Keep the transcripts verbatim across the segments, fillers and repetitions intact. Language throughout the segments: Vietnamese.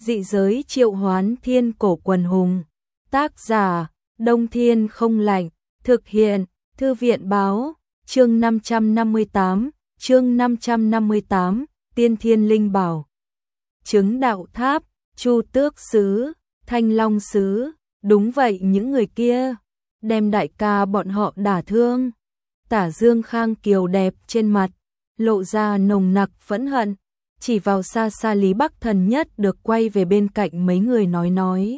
Dị giới triệu hoán thiên cổ quần hùng. Tác giả, Đông Thiên không lạnh. Thực hiện, Thư viện báo. Chương năm trăm năm mươi tám, chương năm trăm năm mươi tám, Tiên Thiên Linh Bảo. Chứng đạo tháp, Chu Tước Sứ, Thanh Long Sứ, đúng vậy những người kia, đem đại ca bọn họ đả thương. Tả Dương Khang kiều đẹp trên mặt, lộ ra nồng nặc phẫn hận, chỉ vào xa xa Lý Bắc Thần Nhất được quay về bên cạnh mấy người nói nói.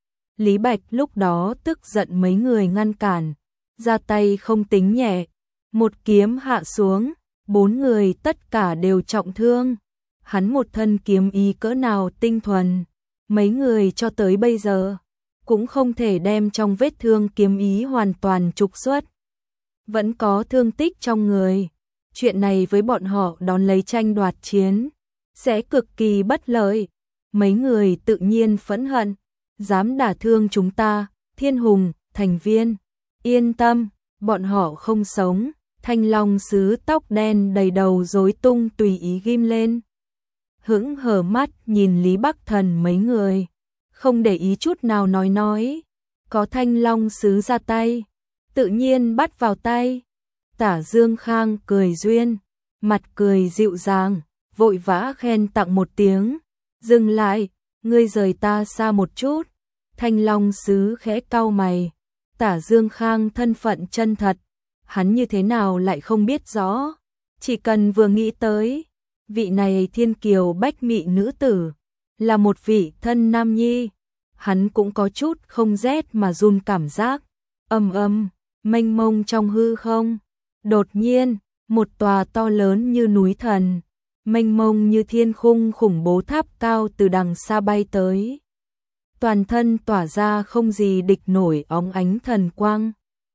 Lý Bạch lúc đó tức giận mấy người ngăn cản, ra tay không tính nhẹ, một kiếm hạ xuống, bốn người tất cả đều trọng thương. Hắn một thân kiếm ý cỡ nào tinh thuần, mấy người cho tới bây giờ cũng không thể đem trong vết thương kiếm ý hoàn toàn trục xuất. Vẫn có thương tích trong người, chuyện này với bọn họ đón lấy tranh đoạt chiến sẽ cực kỳ bất lợi. Mấy người tự nhiên phẫn hận, dám đả thương chúng ta, Thiên Hùng, thành viên, yên tâm, bọn họ không sống. Thanh Long Sứ tóc đen đầy đầu rối tung tùy ý ghim lên, hững hờ mắt nhìn Lý Bắc Thần mấy người, không để ý chút nào nói nói. Có Thanh Long Sứ ra tay, tự nhiên bắt vào tay. Tả Dương Khang cười duyên, mặt cười dịu dàng, vội vã khen tặng một tiếng. Dừng lại, ngươi rời ta xa một chút. Thanh Long Sứ khẽ cau mày, Tả Dương Khang thân phận chân thật, hắn như thế nào lại không biết rõ. Chỉ cần vừa nghĩ tới, vị này thiên kiều bách mị nữ tử, là một vị thân nam nhi, hắn cũng có chút không rét mà run cảm giác. Âm âm, mênh mông trong hư không, đột nhiên, một tòa to lớn như núi thần, mênh mông như thiên khung khủng bố tháp cao từ đằng xa bay tới. Toàn thân tỏa ra không gì địch nổi óng ánh thần quang,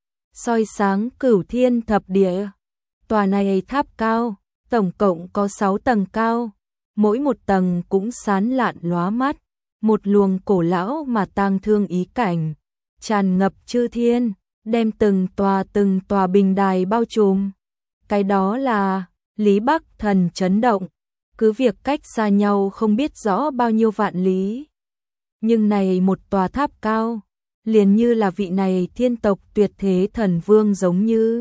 soi sáng cửu thiên thập địa. Tòa này tháp cao, tổng cộng có sáu tầng cao, mỗi một tầng cũng sáng lạn lóa mắt, một luồng cổ lão mà tang thương ý cảnh, tràn ngập chư thiên, đem từng tòa từng tòa bình đài bao trùm. Cái đó là Lý Bắc Thần chấn động, cứ việc cách xa nhau không biết rõ bao nhiêu vạn lý. Nhưng này một tòa tháp cao, liền như là vị này thiên tộc tuyệt thế thần vương giống như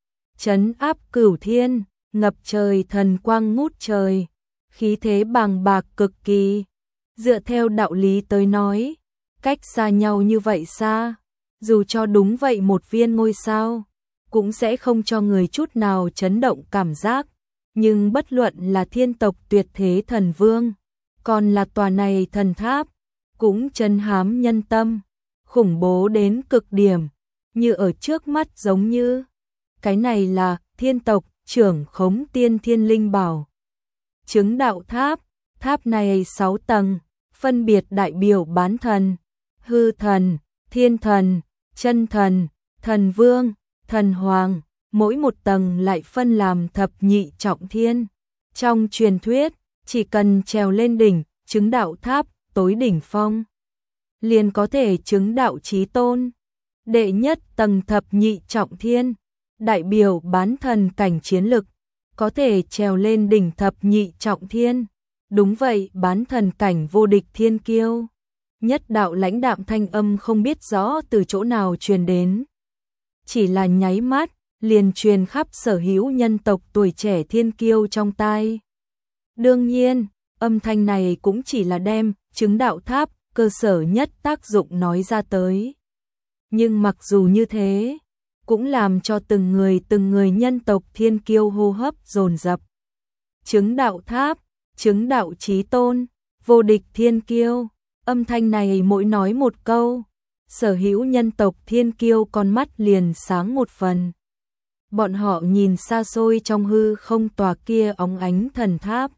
trấn áp cửu thiên, ngập trời thần quang ngút trời, khí thế bàng bạc cực kỳ. Dựa theo đạo lý tới nói, cách xa nhau như vậy xa, dù cho đúng vậy một viên ngôi sao, cũng sẽ không cho người chút nào chấn động cảm giác. Nhưng bất luận là thiên tộc tuyệt thế thần vương, còn là tòa này thần tháp, cũng trấn hám nhân tâm, khủng bố đến cực điểm, như ở trước mắt giống như. Cái này là thiên tộc trưởng khống tiên thiên linh bảo. Chứng đạo tháp, tháp này sáu tầng, phân biệt đại biểu bán thần, hư thần, thiên thần, chân thần, thần vương, thần hoàng, mỗi một tầng lại phân làm thập nhị trọng thiên. Trong truyền thuyết, chỉ cần trèo lên đỉnh, chứng đạo tháp, tối đỉnh phong, liền có thể chứng đạo chí tôn. Đệ nhất tầng thập nhị trọng thiên, đại biểu bán thần cảnh chiến lực, có thể trèo lên đỉnh thập nhị trọng thiên. Đúng vậy, bán thần cảnh vô địch thiên kiêu. Nhất đạo lãnh đạm thanh âm không biết rõ từ chỗ nào truyền đến, chỉ là nháy mắt, liền truyền khắp sở hữu nhân tộc tuổi trẻ thiên kiêu trong tai. Đương nhiên, âm thanh này cũng chỉ là đem chứng đạo tháp cơ sở nhất tác dụng nói ra tới. Nhưng mặc dù như thế, cũng làm cho từng người từng người nhân tộc thiên kiêu hô hấp dồn dập. Chứng đạo tháp, chứng đạo chí tôn, vô địch thiên kiêu, âm thanh này mỗi nói một câu, sở hữu nhân tộc thiên kiêu con mắt liền sáng một phần. Bọn họ nhìn xa xôi trong hư không tòa kia óng ánh thần tháp,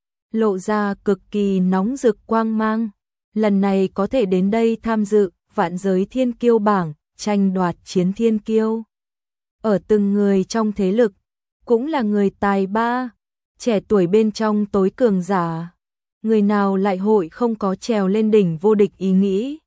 lộ ra cực kỳ nóng rực quang mang. Lần này có thể đến đây tham dự vạn giới thiên kiêu bảng, tranh đoạt chiến thiên kiêu. Ở từng người trong thế lực, cũng là người tài ba, trẻ tuổi bên trong tối cường giả. Người nào lại hội không có trèo lên đỉnh vô địch ý nghĩ.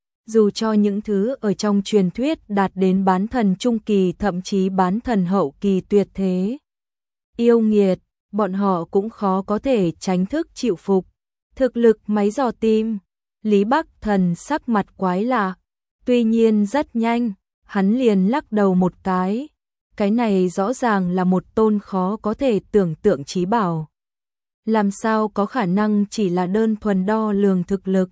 Dù cho những thứ ở trong truyền thuyết đạt đến bán thần trung kỳ thậm chí bán thần hậu kỳ tuyệt thế, yêu nghiệt, bọn họ cũng khó có thể tránh thức chịu phục. Thực lực máy dò tim, Lý Bắc Thần sắc mặt quái lạ, tuy nhiên rất nhanh, hắn liền lắc đầu một cái. Cái này rõ ràng là một tôn khó có thể tưởng tượng trí bảo. Làm sao có khả năng chỉ là đơn thuần đo lường thực lực.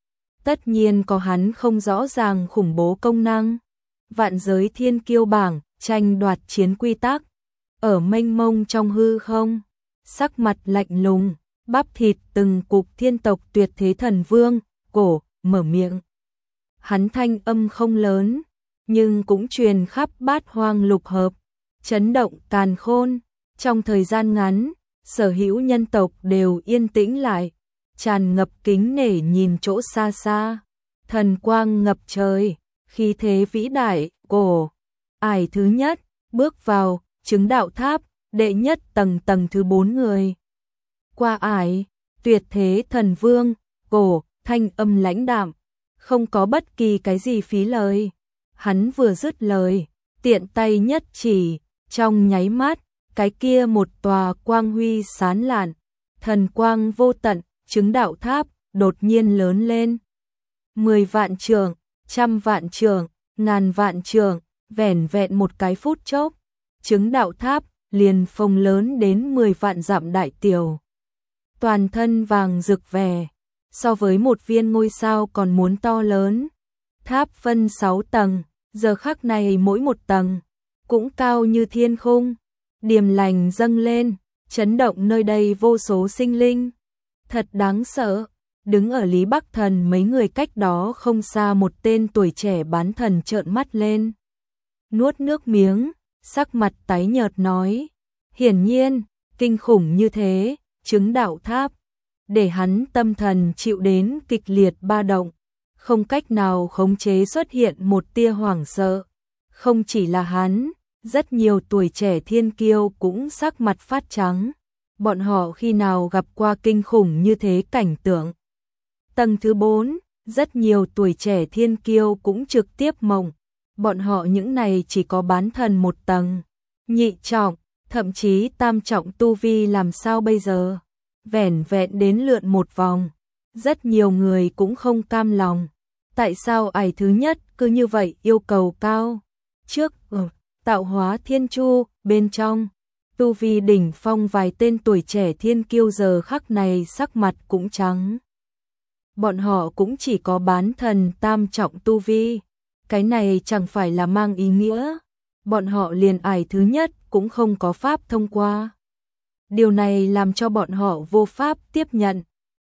Tất nhiên có hắn không rõ ràng khủng bố công năng. Vạn giới thiên kiêu bảng, tranh đoạt chiến quy tắc. Ở mênh mông trong hư không, sắc mặt lạnh lùng, bắp thịt từng cục thiên tộc tuyệt thế thần vương, cổ, mở miệng. Hắn thanh âm không lớn, nhưng cũng truyền khắp bát hoang lục hợp, chấn động càn khôn. Trong thời gian ngắn, sở hữu nhân tộc đều yên tĩnh lại, tràn ngập kính nể nhìn chỗ xa xa. Thần quang ngập trời, khí thế vĩ đại, cổ. Ải thứ nhất, bước vào, chứng đạo tháp, đệ nhất tầng tầng thứ bốn người. Qua ải, tuyệt thế thần vương, cổ, thanh âm lãnh đạm, không có bất kỳ cái gì phí lời. Hắn vừa dứt lời, tiện tay nhất chỉ, trong nháy mắt, cái kia một tòa quang huy sáng lạn, thần quang vô tận, chứng đạo tháp, đột nhiên lớn lên. Mười vạn trượng, trăm vạn trượng, ngàn vạn trượng, vẻn vẹn một cái phút chốc, chứng đạo tháp liền phồng lớn đến mười vạn dặm đại tiểu. Toàn thân vàng rực vẻ, so với một viên ngôi sao còn muốn to lớn. Tháp phân sáu tầng, giờ khắc này mỗi một tầng cũng cao như thiên khung, điềm lành dâng lên, chấn động nơi đây vô số sinh linh. Thật đáng sợ. Đứng ở Lý Bắc Thần mấy người cách đó không xa một tên tuổi trẻ bán thần trợn mắt lên. Nuốt nước miếng, sắc mặt tái nhợt nói. Hiển nhiên, kinh khủng như thế, chứng đạo tháp. Để hắn tâm thần chịu đến kịch liệt ba động. Không cách nào khống chế xuất hiện một tia hoảng sợ. Không chỉ là hắn, rất nhiều tuổi trẻ thiên kiêu cũng sắc mặt phát trắng. Bọn họ khi nào gặp qua kinh khủng như thế cảnh tượng. Tầng thứ bốn, rất nhiều tuổi trẻ thiên kiêu cũng trực tiếp mộng. Bọn họ những này chỉ có bán thần một tầng, nhị trọng, thậm chí tam trọng tu vi làm sao bây giờ. Vẻn vẹn đến lượn một vòng, rất nhiều người cũng không cam lòng. Tại sao ải thứ nhất cứ như vậy yêu cầu cao? Trước, ừ, tạo hóa thiên chu, bên trong, tu vi đỉnh phong vài tên tuổi trẻ thiên kiêu giờ khắc này sắc mặt cũng trắng. Bọn họ cũng chỉ có bán thần tam trọng tu vi. Cái này chẳng phải là mang ý nghĩa. Bọn họ liền ải thứ nhất cũng không có pháp thông qua. Điều này làm cho bọn họ vô pháp tiếp nhận.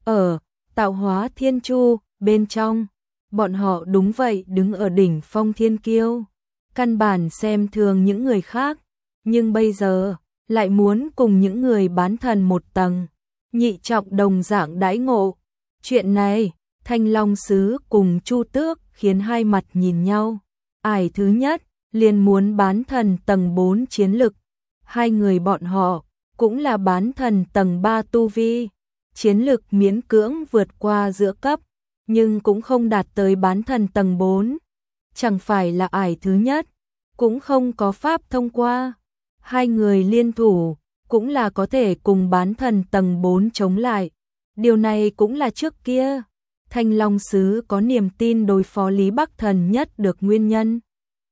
Ở tạo hóa thiên chu, bên trong, bọn họ đúng vậy đứng ở đỉnh phong thiên kiêu. Căn bản xem thường những người khác. Nhưng bây giờ, lại muốn cùng những người bán thần một tầng, nhị trọng đồng dạng đãi ngộ. Chuyện này, Thanh Long Sứ cùng Chu Tước khiến hai mặt nhìn nhau. Ải thứ nhất, liền muốn bán thần tầng bốn chiến lực. Hai người bọn họ, cũng là bán thần tầng ba tu vi. Chiến lực miễn cưỡng vượt qua giữa cấp, nhưng cũng không đạt tới bán thần tầng bốn. Chẳng phải là ải thứ nhất, cũng không có pháp thông qua. Hai người liên thủ, cũng là có thể cùng bán thần tầng bốn chống lại. Điều này cũng là trước kia. Thanh Long Sứ có niềm tin đối phó Lý Bắc Thần nhất được nguyên nhân.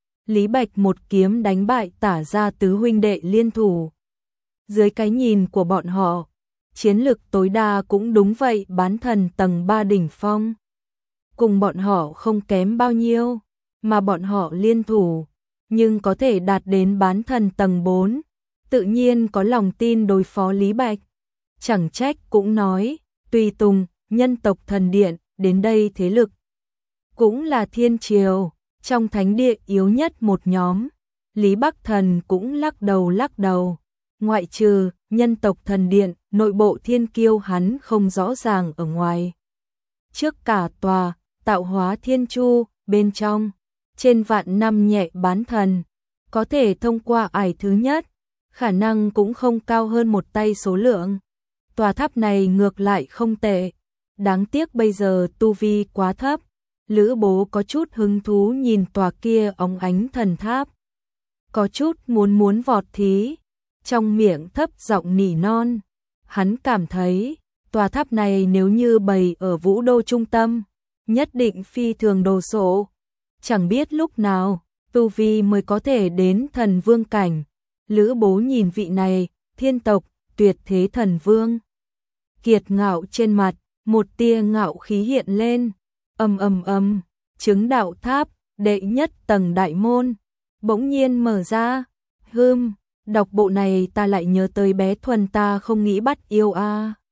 Lý Bạch một kiếm đánh bại Tả Gia tứ huynh đệ liên thủ. Dưới cái nhìn của bọn họ, chiến lực tối đa cũng đúng vậy bán thần tầng ba đỉnh phong. Cùng bọn họ không kém bao nhiêu, mà bọn họ liên thủ, nhưng có thể đạt đến bán thần tầng bốn, tự nhiên có lòng tin đối phó Lý Bạch. Chẳng trách cũng nói, tùy tùng, nhân tộc thần điện, đến đây thế lực. Cũng là thiên triều, trong thánh địa yếu nhất một nhóm. Lý Bắc Thần cũng lắc đầu lắc đầu. Ngoại trừ, nhân tộc thần điện, nội bộ thiên kiêu hắn không rõ ràng ở ngoài. Trước cả tòa, tạo hóa thiên chu, bên trong, trên vạn năm nhẹ bán thần, có thể thông qua ải thứ nhất, khả năng cũng không cao hơn một tay số lượng. Tòa tháp này ngược lại không tệ, đáng tiếc bây giờ tu vi quá thấp. Lữ Bố có chút hứng thú nhìn tòa kia óng ánh thần tháp, có chút muốn muốn vọt thí, trong miệng thấp giọng nỉ non. Hắn cảm thấy, tòa tháp này nếu như bày ở Vũ Đô trung tâm, nhất định phi thường đồ sộ. Chẳng biết lúc nào, tu vi mới có thể đến thần vương cảnh. Lữ Bố nhìn vị này, thiên tộc, tuyệt thế thần vương. Kiệt ngạo trên mặt, một tia ngạo khí hiện lên. Ầm ầm ầm, chứng đạo tháp, đệ nhất tầng đại môn, bỗng nhiên mở ra. Hừm, đọc bộ này ta lại nhớ tới bé Thuần ta không nghĩ bắt yêu a. À.